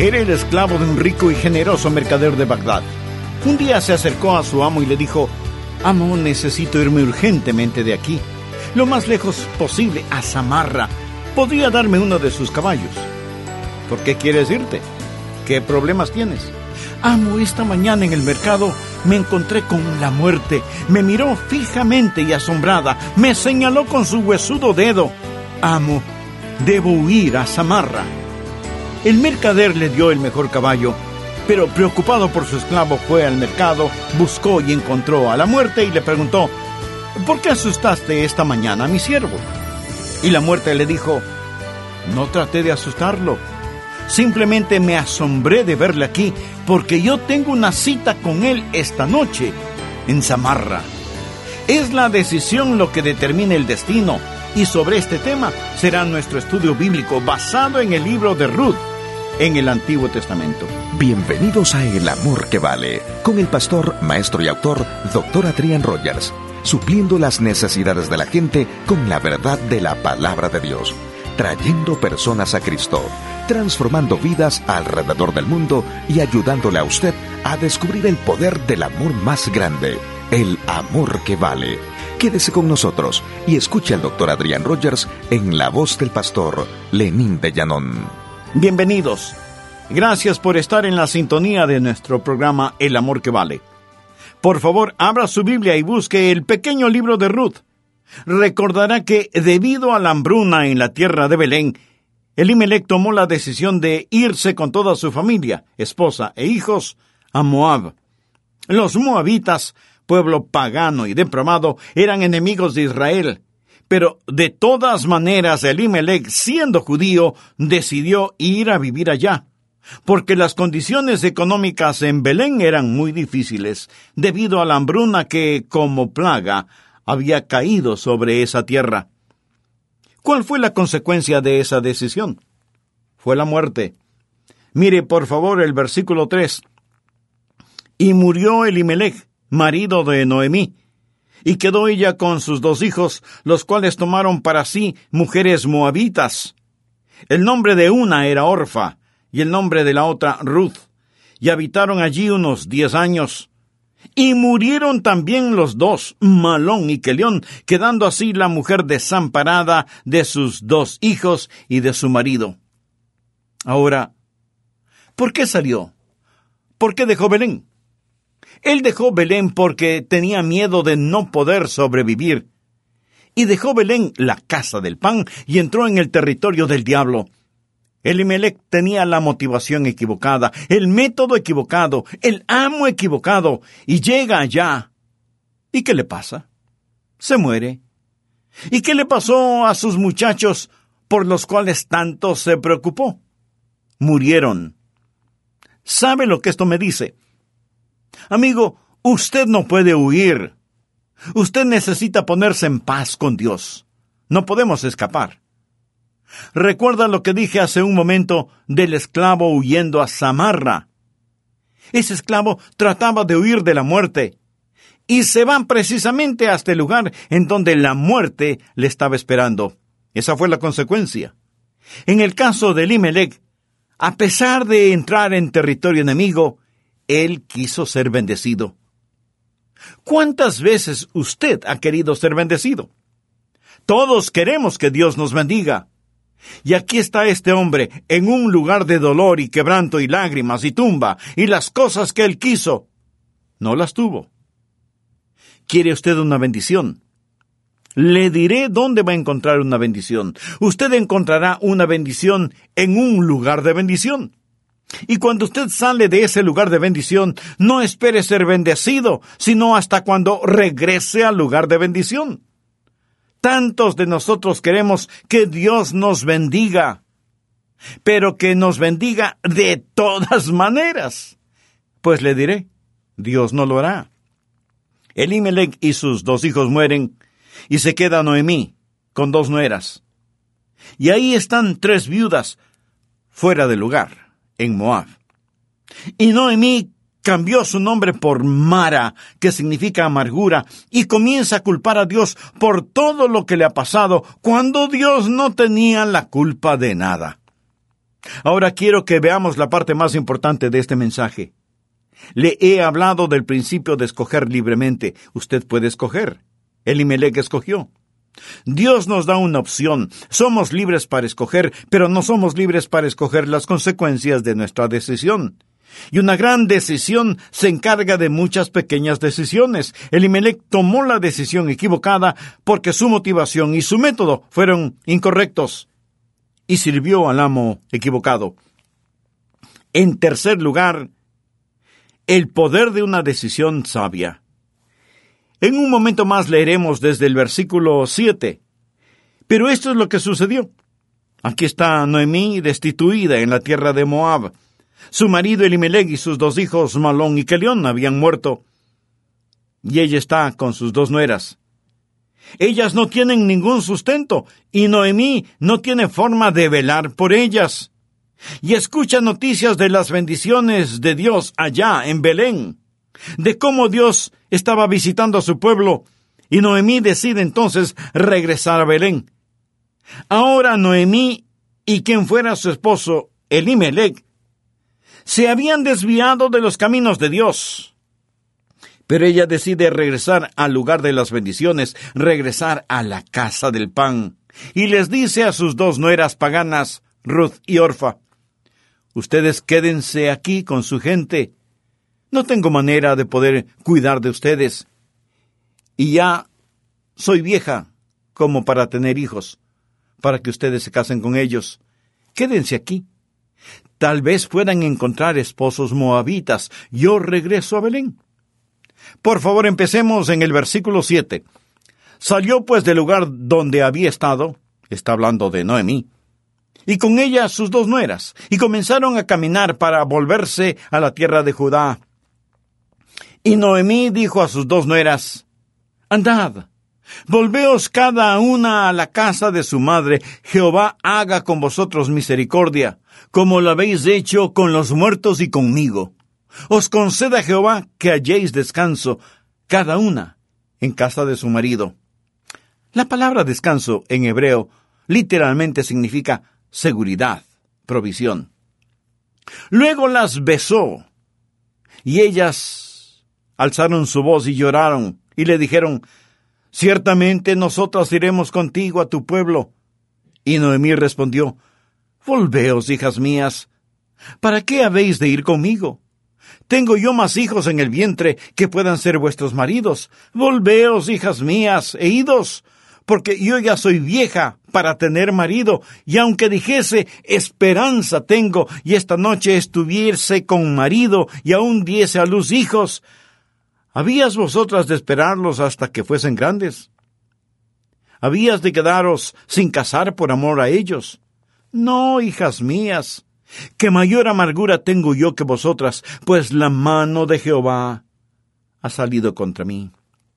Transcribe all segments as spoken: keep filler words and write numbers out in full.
era el esclavo de un rico y generoso mercader de Bagdad. Un día se acercó a su amo y le dijo: «Amo, necesito irme urgentemente de aquí, lo más lejos posible, a Samarra. ¿Podría darme uno de sus caballos?» «¿Por qué quieres irte? ¿Qué problemas tienes?» «Amo, esta mañana en el mercado me encontré con la muerte. Me miró fijamente y asombrada. Me señaló con su huesudo dedo. Amo, debo huir a Samarra». El mercader le dio el mejor caballo, pero preocupado por su esclavo fue al mercado, buscó y encontró a la muerte y le preguntó: «¿Por qué asustaste esta mañana a mi siervo?» Y la muerte le dijo: «No traté de asustarlo. Simplemente me asombré de verle aquí, porque yo tengo una cita con él esta noche en Samarra. Es la decisión lo que determina el destino, y sobre este tema será nuestro estudio bíblico basado en el libro de Ruth, en el Antiguo Testamento». Bienvenidos a El Amor que Vale, con el pastor, maestro y autor, doctor Adrián Rogers, supliendo las necesidades de la gente con la verdad de la palabra de Dios, trayendo personas a Cristo, transformando vidas alrededor del mundo y ayudándole a usted a descubrir el poder del amor más grande, el amor que vale. Quédese con nosotros y escuche al doctor Adrián Rogers en la voz del pastor Lenín de Llanón. Bienvenidos. Gracias por estar en la sintonía de nuestro programa El Amor que Vale. Por favor, abra su Biblia y busque el pequeño libro de Ruth. Recordará que debido a la hambruna en la tierra de Belén, Elimelec tomó la decisión de irse con toda su familia, esposa e hijos, a Moab. Los moabitas, pueblo pagano y depravado, eran enemigos de Israel. Pero de todas maneras, Elimelec, siendo judío, decidió ir a vivir allá, porque las condiciones económicas en Belén eran muy difíciles, debido a la hambruna que, como plaga, había caído sobre esa tierra. ¿Cuál fue la consecuencia de esa decisión? Fue la muerte. Mire, por favor, el versículo tres. «Y murió Elimelec, marido de Noemí, y quedó ella con sus dos hijos, los cuales tomaron para sí mujeres moabitas. El nombre de una era Orfa, y el nombre de la otra Ruth, y habitaron allí unos diez años. Y murieron también los dos, Malón y Quelión, quedando así la mujer desamparada de sus dos hijos y de su marido». Ahora, ¿por qué salió? ¿Por qué dejó Belén? Él dejó Belén porque tenía miedo de no poder sobrevivir. Y dejó Belén, la casa del pan, y entró en el territorio del diablo. Elimelec tenía la motivación equivocada, el método equivocado, el amo equivocado, y llega allá. ¿Y qué le pasa? Se muere. ¿Y qué le pasó a sus muchachos por los cuales tanto se preocupó? Murieron. ¿Sabe lo que esto me dice? Amigo, usted no puede huir. Usted necesita ponerse en paz con Dios. No podemos escapar. ¿Recuerda lo que dije hace un momento del esclavo huyendo a Samarra? Ese esclavo trataba de huir de la muerte, y se van precisamente hasta el lugar en donde la muerte le estaba esperando. Esa fue la consecuencia. En el caso de Elimelec, a pesar de entrar en territorio enemigo, él quiso ser bendecido. ¿Cuántas veces usted ha querido ser bendecido? Todos queremos que Dios nos bendiga. Y aquí está este hombre, en un lugar de dolor y quebranto y lágrimas y tumba, y las cosas que él quiso, no las tuvo. ¿Quiere usted una bendición? Le diré dónde va a encontrar una bendición. Usted encontrará una bendición en un lugar de bendición. Y cuando usted sale de ese lugar de bendición, no espere ser bendecido, sino hasta cuando regrese al lugar de bendición. Tantos de nosotros queremos que Dios nos bendiga, pero que nos bendiga de todas maneras. Pues le diré, Dios no lo hará. Elimelec y sus dos hijos mueren, y se queda Noemí con dos nueras. Y ahí están tres viudas fuera de lugar, en Moab. Y Noemí cambió su nombre por Mara, que significa amargura, y comienza a culpar a Dios por todo lo que le ha pasado, cuando Dios no tenía la culpa de nada. Ahora quiero que veamos la parte más importante de este mensaje. Le he hablado del principio de escoger libremente. Usted puede escoger. Elimelec escogió. Dios nos da una opción. Somos libres para escoger, pero no somos libres para escoger las consecuencias de nuestra decisión. Y una gran decisión se encarga de muchas pequeñas decisiones. Elimelec tomó la decisión equivocada porque su motivación y su método fueron incorrectos y sirvió al amo equivocado. En tercer lugar, el poder de una decisión sabia. En un momento más leeremos desde el versículo siete. Pero esto es lo que sucedió. Aquí está Noemí destituida en la tierra de Moab. Su marido Elimelec y sus dos hijos Malón y Kelión habían muerto. Y ella está con sus dos nueras. Ellas no tienen ningún sustento, y Noemí no tiene forma de velar por ellas. Y escucha noticias de las bendiciones de Dios allá en Belén, de cómo Dios estaba visitando a su pueblo, y Noemí decide entonces regresar a Belén. Ahora Noemí y quien fuera su esposo, Elimelec, se habían desviado de los caminos de Dios. Pero ella decide regresar al lugar de las bendiciones, regresar a la casa del pan, y les dice a sus dos nueras paganas, Ruth y Orfa: ustedes quédense aquí con su gente. No tengo manera de poder cuidar de ustedes. Y ya soy vieja como para tener hijos, para que ustedes se casen con ellos. Quédense aquí. Tal vez puedan encontrar esposos moabitas. Yo regreso a Belén. Por favor, empecemos en el versículo siete. Salió pues del lugar donde había estado, está hablando de Noemí, y con ella sus dos nueras, y comenzaron a caminar para volverse a la tierra de Judá. Y Noemí dijo a sus dos nueras: andad, volveos cada una a la casa de su madre. Jehová haga con vosotros misericordia, como lo habéis hecho con los muertos y conmigo. Os conceda Jehová que halléis descanso, cada una en casa de su marido. La palabra descanso en hebreo literalmente significa seguridad, provisión. Luego las besó, y ellas alzaron su voz y lloraron, y le dijeron: ciertamente nosotras iremos contigo a tu pueblo. Y Noemí respondió: volveos, hijas mías, ¿para qué habéis de ir conmigo? Tengo yo más hijos en el vientre que puedan ser vuestros maridos. Volveos, hijas mías, e idos, porque yo ya soy vieja para tener marido, y aunque dijese esperanza tengo, y esta noche estuviese con marido, y aún diese a luz hijos, ¿habías vosotras de esperarlos hasta que fuesen grandes? ¿Habías de quedaros sin casar por amor a ellos? No, hijas mías, que mayor amargura tengo yo que vosotras, pues la mano de Jehová ha salido contra mí.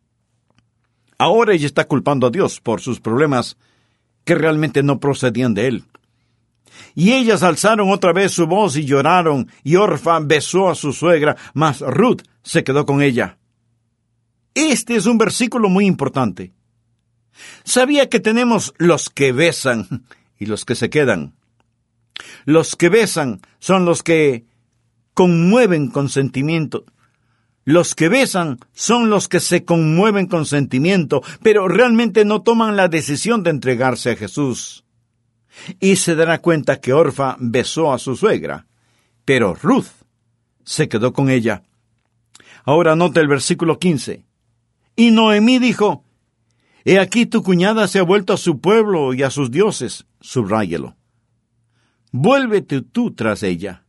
Ahora ella está culpando a Dios por sus problemas que realmente no procedían de él. Y ellas alzaron otra vez su voz y lloraron, y Orfa besó a su suegra, mas Ruth se quedó con ella. Este es un versículo muy importante. Sabía que tenemos los que besan y los que se quedan. Los que besan son los que conmueven con sentimiento. Los que besan son los que se conmueven con sentimiento, pero realmente no toman la decisión de entregarse a Jesús. Y se dará cuenta que Orfa besó a su suegra, pero Ruth se quedó con ella. Ahora nota el versículo quince. Y Noemí dijo: he aquí tu cuñada se ha vuelto a su pueblo y a sus dioses. Subráyelo. Vuélvete tú tras ella.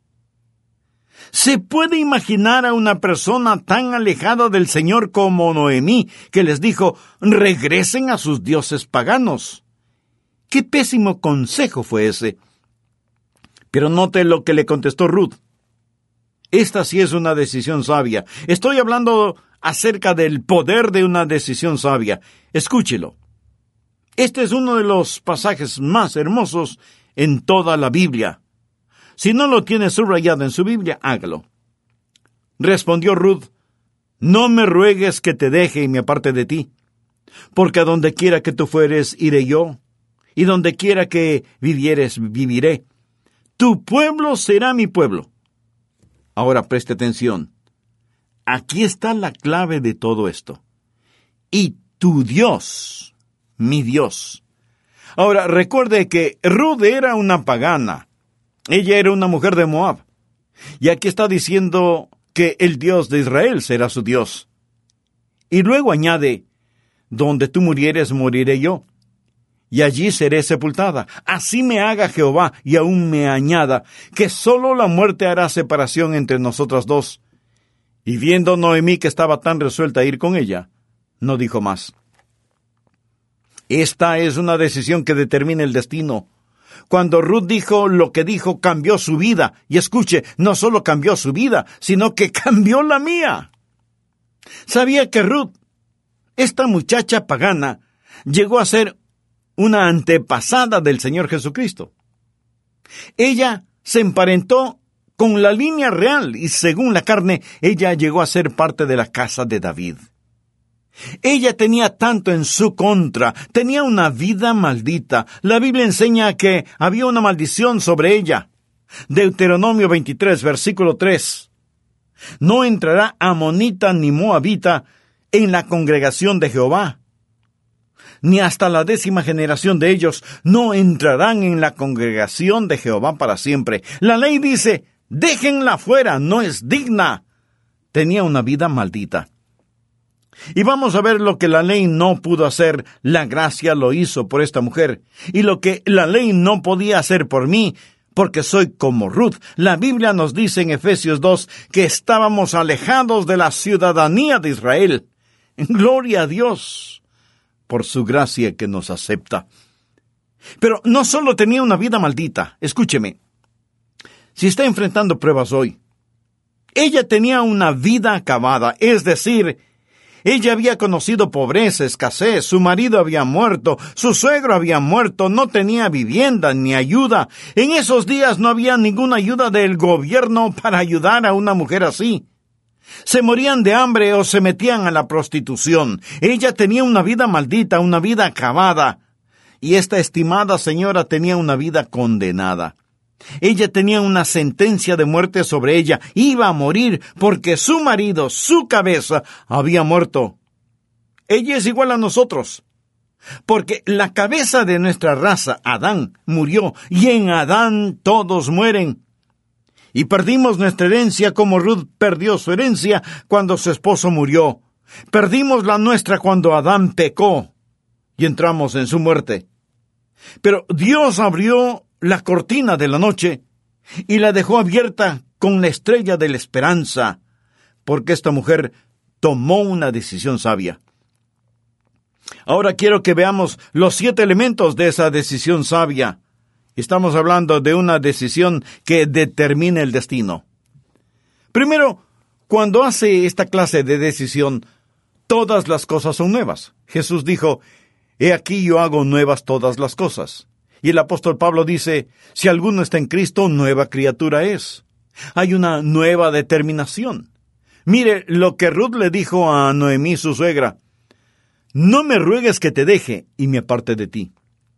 ¿Se puede imaginar a una persona tan alejada del Señor como Noemí, que les dijo: regresen a sus dioses paganos? ¡Qué pésimo consejo fue ese! Pero note lo que le contestó Ruth. Esta sí es una decisión sabia. Estoy hablando acerca del poder de una decisión sabia. Escúchelo. Este es uno de los pasajes más hermosos en toda la Biblia. Si no lo tiene subrayado en su Biblia, hágalo. Respondió Ruth: no me ruegues que te deje y me aparte de ti, porque a donde quiera que tú fueres, iré yo, y donde quiera que vivieres, viviré. Tu pueblo será mi pueblo. Ahora preste atención. Aquí está la clave de todo esto. Y tu Dios, mi Dios. Ahora, recuerde que Ruth era una pagana. Ella era una mujer de Moab. Y aquí está diciendo que el Dios de Israel será su Dios. Y luego añade, donde tú murieres, moriré yo. Y allí seré sepultada. Así me haga Jehová y aún me añada, que solo la muerte hará separación entre nosotras dos. Y viendo Noemí que estaba tan resuelta a ir con ella, no dijo más. Esta es una decisión que determina el destino. Cuando Ruth dijo lo que dijo, cambió su vida. Y escuche, no solo cambió su vida, sino que cambió la mía. Sabía que Ruth, esta muchacha pagana, llegó a ser una antepasada del Señor Jesucristo. Ella se emparentó con la línea real y según la carne, ella llegó a ser parte de la casa de David. Ella tenía tanto en su contra, tenía una vida maldita. La Biblia enseña que había una maldición sobre ella. Deuteronomio veintitrés, versículo tres. No entrará amonita ni moabita en la congregación de Jehová, ni hasta la décima generación de ellos no entrarán en la congregación de Jehová para siempre. La ley dice, déjenla fuera, no es digna. Tenía una vida maldita. Y vamos a ver lo que la ley no pudo hacer, la gracia lo hizo por esta mujer. Y lo que la ley no podía hacer por mí, porque soy como Ruth. La Biblia nos dice en Efesios dos que estábamos alejados de la ciudadanía de Israel. Gloria a Dios por su gracia que nos acepta. Pero no solo tenía una vida maldita, escúcheme. Si está enfrentando pruebas hoy, ella tenía una vida acabada, es decir, ella había conocido pobreza, escasez, su marido había muerto, su suegro había muerto, no tenía vivienda ni ayuda. En esos días no había ninguna ayuda del gobierno para ayudar a una mujer así. Se morían de hambre o se metían a la prostitución. Ella tenía una vida maldita, una vida acabada. Y esta estimada señora tenía una vida condenada. Ella tenía una sentencia de muerte sobre ella. Iba a morir porque su marido, su cabeza, había muerto. Ella es igual a nosotros. Porque la cabeza de nuestra raza, Adán, murió. Y en Adán todos mueren. Y perdimos nuestra herencia como Ruth perdió su herencia cuando su esposo murió. Perdimos la nuestra cuando Adán pecó. Y entramos en su muerte. Pero Dios abrió la cortina de la noche y la dejó abierta con la estrella de la esperanza, porque esta mujer tomó una decisión sabia. Ahora quiero que veamos los siete elementos de esa decisión sabia. Estamos hablando de una decisión que determina el destino. Primero, cuando hace esta clase de decisión, todas las cosas son nuevas. Jesús dijo, he aquí yo hago nuevas todas las cosas. Y el apóstol Pablo dice, si alguno está en Cristo, nueva criatura es. Hay una nueva determinación. Mire lo que Ruth le dijo a Noemí, su suegra. No me ruegues que te deje y me aparte de ti.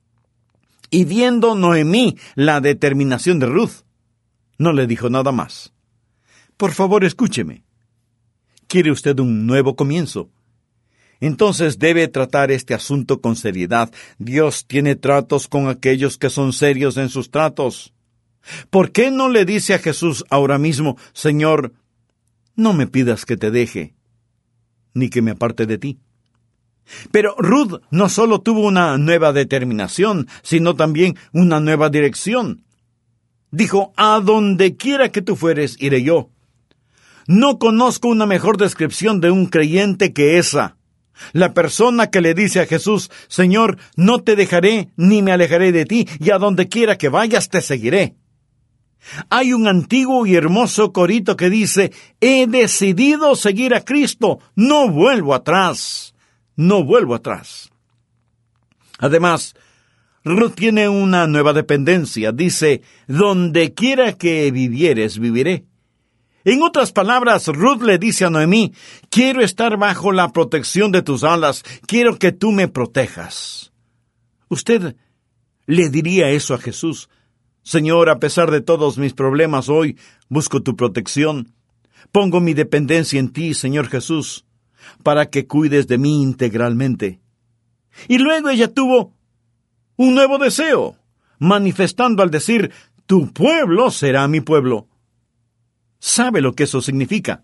Y viendo Noemí la determinación de Ruth, no le dijo nada más. Por favor, escúcheme. ¿Quiere usted un nuevo comienzo? Entonces debe tratar este asunto con seriedad. Dios tiene tratos con aquellos que son serios en sus tratos. ¿Por qué no le dice a Jesús ahora mismo, Señor, no me pidas que te deje, ni que me aparte de ti? Pero Ruth no solo tuvo una nueva determinación, sino también una nueva dirección. Dijo, a donde quiera que tú fueres, iré yo. No conozco una mejor descripción de un creyente que esa. La persona que le dice a Jesús, Señor, no te dejaré ni me alejaré de ti, y a donde quiera que vayas te seguiré. Hay un antiguo y hermoso corito que dice, he decidido seguir a Cristo, no vuelvo atrás, no vuelvo atrás. Además, Ruth tiene una nueva dependencia, dice, donde quiera que vivieres, viviré. En otras palabras, Ruth le dice a Noemí, quiero estar bajo la protección de tus alas, quiero que tú me protejas. Usted le diría eso a Jesús. Señor, a pesar de todos mis problemas hoy, busco tu protección. Pongo mi dependencia en ti, Señor Jesús, para que cuides de mí integralmente. Y luego ella tuvo un nuevo deseo, manifestando al decir, tu pueblo será mi pueblo. ¿Sabe lo que eso significa?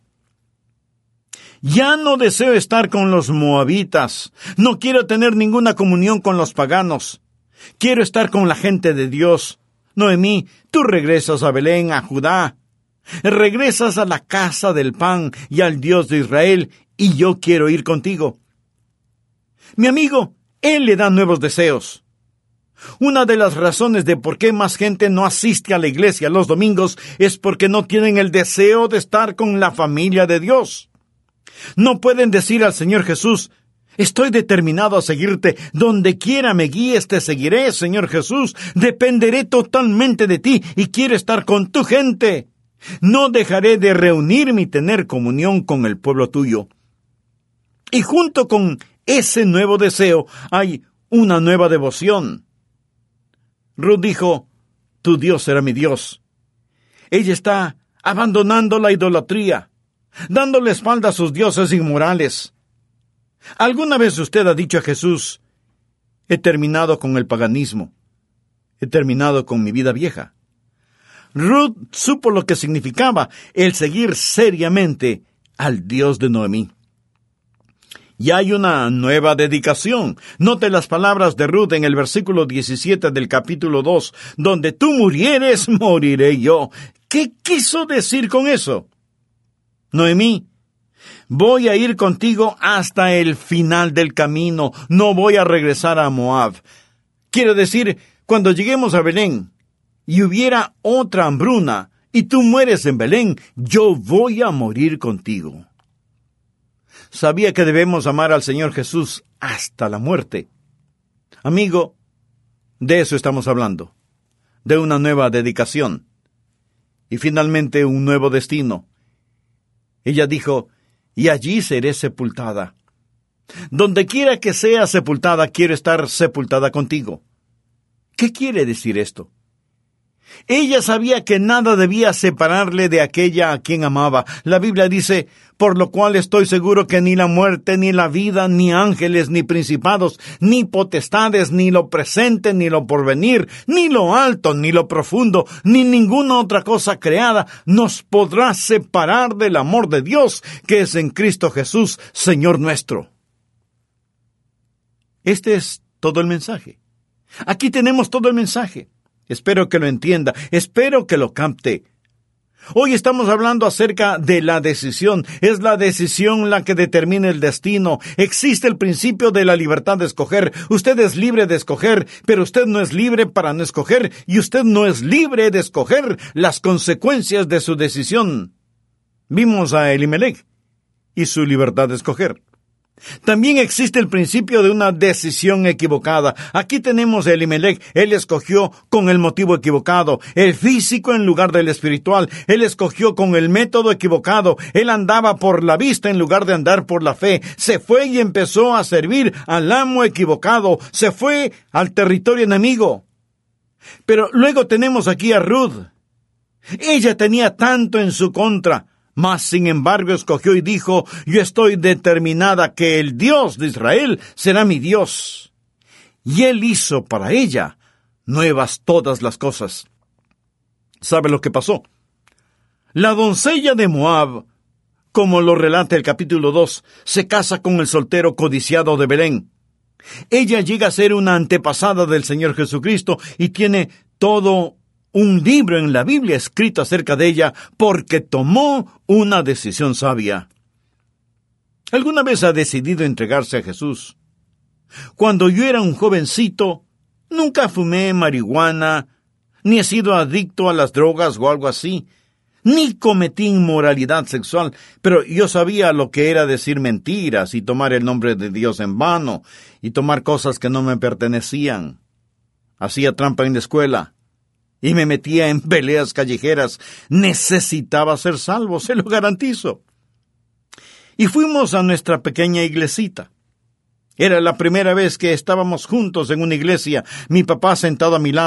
Ya no deseo estar con los moabitas. No quiero tener ninguna comunión con los paganos. Quiero estar con la gente de Dios. Noemí, tú regresas a Belén, a Judá. Regresas a la casa del pan y al Dios de Israel, y yo quiero ir contigo. Mi amigo, él le da nuevos deseos. Una de las razones de por qué más gente no asiste a la iglesia los domingos es porque no tienen el deseo de estar con la familia de Dios. No pueden decir al Señor Jesús, estoy determinado a seguirte, donde quiera me guíes te seguiré, Señor Jesús, dependeré totalmente de ti y quiero estar con tu gente. No dejaré de reunirme y tener comunión con el pueblo tuyo. Y junto con ese nuevo deseo hay una nueva devoción. Ruth dijo, tu Dios será mi Dios. Ella está abandonando la idolatría, dándole espalda a sus dioses inmorales. ¿Alguna vez usted ha dicho a Jesús, he terminado con el paganismo, he terminado con mi vida vieja? Ruth supo lo que significaba el seguir seriamente al Dios de Noemí. Y hay una nueva dedicación. Note las palabras de Ruth en el versículo diecisiete del capítulo dos, donde tú murieres, moriré yo. ¿Qué quiso decir con eso? Noemí, voy a ir contigo hasta el final del camino, no voy a regresar a Moab. Quiero decir, cuando lleguemos a Belén y hubiera otra hambruna y tú mueres en Belén, yo voy a morir contigo. Sabía que debemos amar al Señor Jesús hasta la muerte. Amigo, de eso estamos hablando, de una nueva dedicación y finalmente un nuevo destino. Ella dijo, y allí seré sepultada. Donde quiera que sea sepultada, quiero estar sepultada contigo. ¿Qué quiere decir esto? Ella sabía que nada debía separarle de aquella a quien amaba. La Biblia dice, por lo cual estoy seguro que ni la muerte, ni la vida, ni ángeles, ni principados, ni potestades, ni lo presente, ni lo porvenir, ni lo alto, ni lo profundo, ni ninguna otra cosa creada nos podrá separar del amor de Dios, que es en Cristo Jesús, Señor nuestro. Este es todo el mensaje. Aquí tenemos todo el mensaje. Espero que lo entienda, espero que lo capte. Hoy estamos hablando acerca de la decisión. Es la decisión la que determina el destino. Existe el principio de la libertad de escoger. Usted es libre de escoger, pero usted no es libre para no escoger, y usted no es libre de escoger las consecuencias de su decisión. Vimos a Elimelech y su libertad de escoger. También existe el principio de una decisión equivocada. Aquí tenemos a Elimelech. Él escogió con el motivo equivocado, el físico en lugar del espiritual. Él escogió con el método equivocado. Él andaba por la vista en lugar de andar por la fe. Se fue y empezó a servir al amo equivocado. Se fue al territorio enemigo. Pero luego tenemos aquí a Ruth. Ella tenía tanto en su contra, mas sin embargo escogió y dijo, yo estoy determinada que el Dios de Israel será mi Dios. Y él hizo para ella nuevas todas las cosas. ¿Sabe lo que pasó? La doncella de Moab, como lo relata el capítulo dos, se casa con el soltero codiciado de Belén. Ella llega a ser una antepasada del Señor Jesucristo y tiene todo un libro en la Biblia escrito acerca de ella porque tomó una decisión sabia. ¿Alguna vez ha decidido entregarse a Jesús? Cuando yo era un jovencito, nunca fumé marihuana, ni he sido adicto a las drogas o algo así, ni cometí inmoralidad sexual, pero yo sabía lo que era decir mentiras y tomar el nombre de Dios en vano y tomar cosas que no me pertenecían. Hacía trampa en la escuela y me metía en peleas callejeras. Necesitaba ser salvo, se lo garantizo. Y fuimos a nuestra pequeña iglesita. Era la primera vez que estábamos juntos en una iglesia, mi papá sentado a mi lado.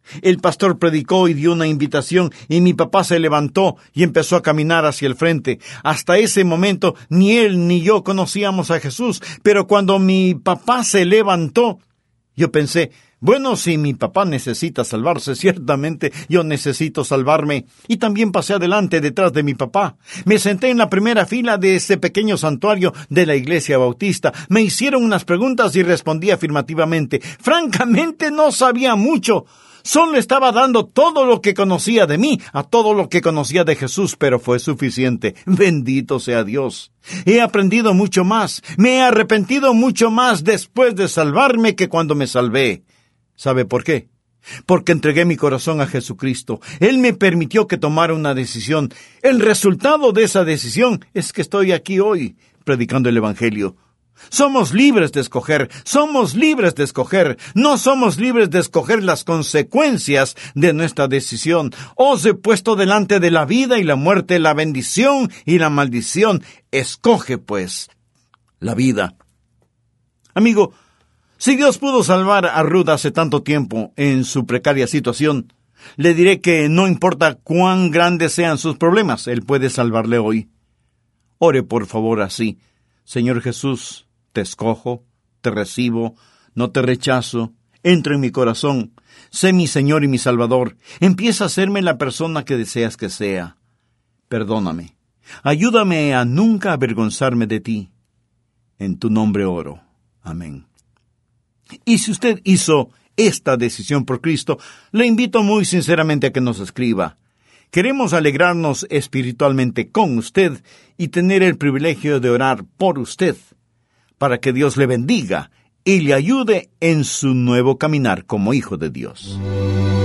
El pastor predicó y dio una invitación y mi papá se levantó y empezó a caminar hacia el frente. Hasta ese momento ni él ni yo conocíamos a Jesús, pero cuando mi papá se levantó, yo pensé, bueno, si mi papá necesita salvarse, ciertamente yo necesito salvarme. Y también pasé adelante detrás de mi papá. Me senté en la primera fila de ese pequeño santuario de la iglesia bautista. Me hicieron unas preguntas y respondí afirmativamente. Francamente no sabía mucho. Solo estaba dando todo lo que conocía de mí, a todo lo que conocía de Jesús, pero fue suficiente. Bendito sea Dios. He aprendido mucho más. Me he arrepentido mucho más después de salvarme que cuando me salvé. ¿Sabe por qué? Porque entregué mi corazón a Jesucristo. Él me permitió que tomara una decisión. El resultado de esa decisión es que estoy aquí hoy, predicando el Evangelio. Somos libres de escoger, somos libres de escoger, no somos libres de escoger las consecuencias de nuestra decisión. Os he puesto delante de la vida y la muerte, la bendición y la maldición. Escoge, pues, la vida. Amigo, si Dios pudo salvar a Ruth hace tanto tiempo en su precaria situación, le diré que no importa cuán grandes sean sus problemas, Él puede salvarle hoy. Ore por favor así. Señor Jesús, te escojo, te recibo, no te rechazo, entra en mi corazón, sé mi Señor y mi Salvador, empieza a serme la persona que deseas que sea. Perdóname, ayúdame a nunca avergonzarme de ti. En tu nombre oro. Amén. Y si usted hizo esta decisión por Cristo, le invito muy sinceramente a que nos escriba. Queremos alegrarnos espiritualmente con usted y tener el privilegio de orar por usted, para que Dios le bendiga y le ayude en su nuevo caminar como hijo de Dios.